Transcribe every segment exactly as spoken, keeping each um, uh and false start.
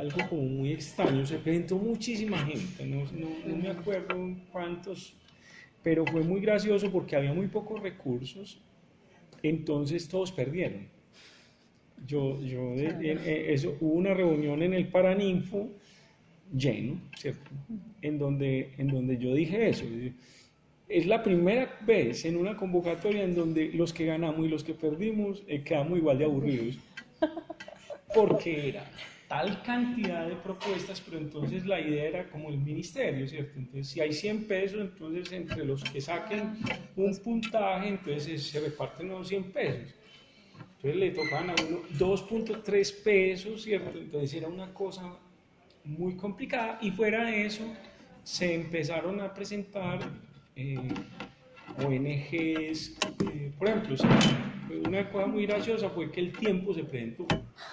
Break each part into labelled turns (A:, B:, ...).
A: algo como muy extraño, se presentó muchísima gente, no, no, no me acuerdo cuántos, pero fue muy gracioso porque había muy pocos recursos, entonces todos perdieron. Yo, yo, de, en, en eso, hubo una reunión en el Paraninfo lleno, ¿cierto? En donde, en donde yo dije eso. Es la primera vez en una convocatoria en donde los que ganamos y los que perdimos eh, quedamos igual de aburridos. Porque era tal cantidad de propuestas, pero entonces la idea era como el ministerio, ¿cierto? Entonces, si hay cien pesos, entonces entre los que saquen un puntaje, entonces se reparten los cien pesos. Entonces le tocaban a uno dos punto tres pesos, ¿cierto? Entonces era una cosa muy complicada y fuera de eso se empezaron a presentar eh, O N Ges, eh, por ejemplo, o sea, una cosa muy graciosa fue que el Tiempo se presentó.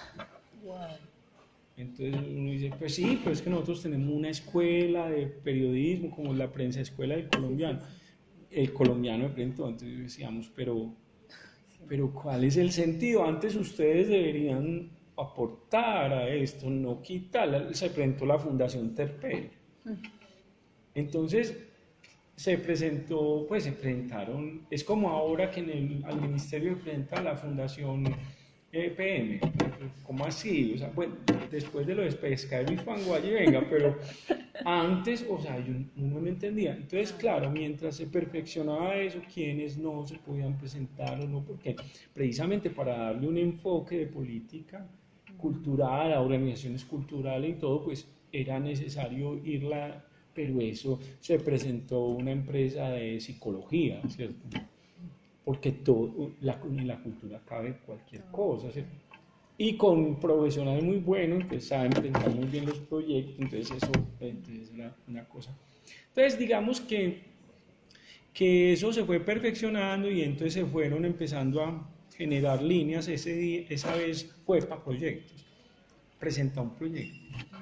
A: Entonces uno dice, pues sí, pues es que nosotros tenemos una escuela de periodismo como la Prensa Escuela del Colombiano. El colombiano de presentó, entonces decíamos, pero, pero ¿cuál es el sentido? Antes ustedes deberían aportar a esto, no quitar. Se presentó la Fundación Terpel. Entonces se presentó, pues se presentaron, es como ahora que en el, al ministerio se presenta la Fundación E P M, ¿cómo así? O sea, bueno, después de lo de Pescadero y Fangualle, venga, pero antes, o sea, yo, uno no entendía. Entonces, claro, mientras se perfeccionaba eso, quienes no se podían presentar o no, porque precisamente para darle un enfoque de política cultural, a organizaciones culturales y todo, pues era necesario irla, pero eso se presentó una empresa de psicología, ¿cierto? Porque todo, la, en la cultura cabe cualquier cosa, ¿cierto? Y con profesionales muy buenos, que saben pensar muy bien los proyectos, entonces eso entonces era una cosa. Entonces digamos que, que eso se fue perfeccionando y entonces se fueron empezando a generar líneas, ese día, esa vez fue para proyectos, presenta un proyecto.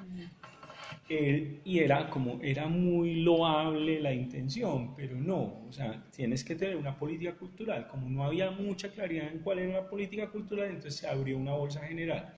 A: Eh, y era como, era muy loable la intención, pero no, o sea, tienes que tener una política cultural. Como no había mucha claridad en cuál era la política cultural, entonces se abrió una bolsa general.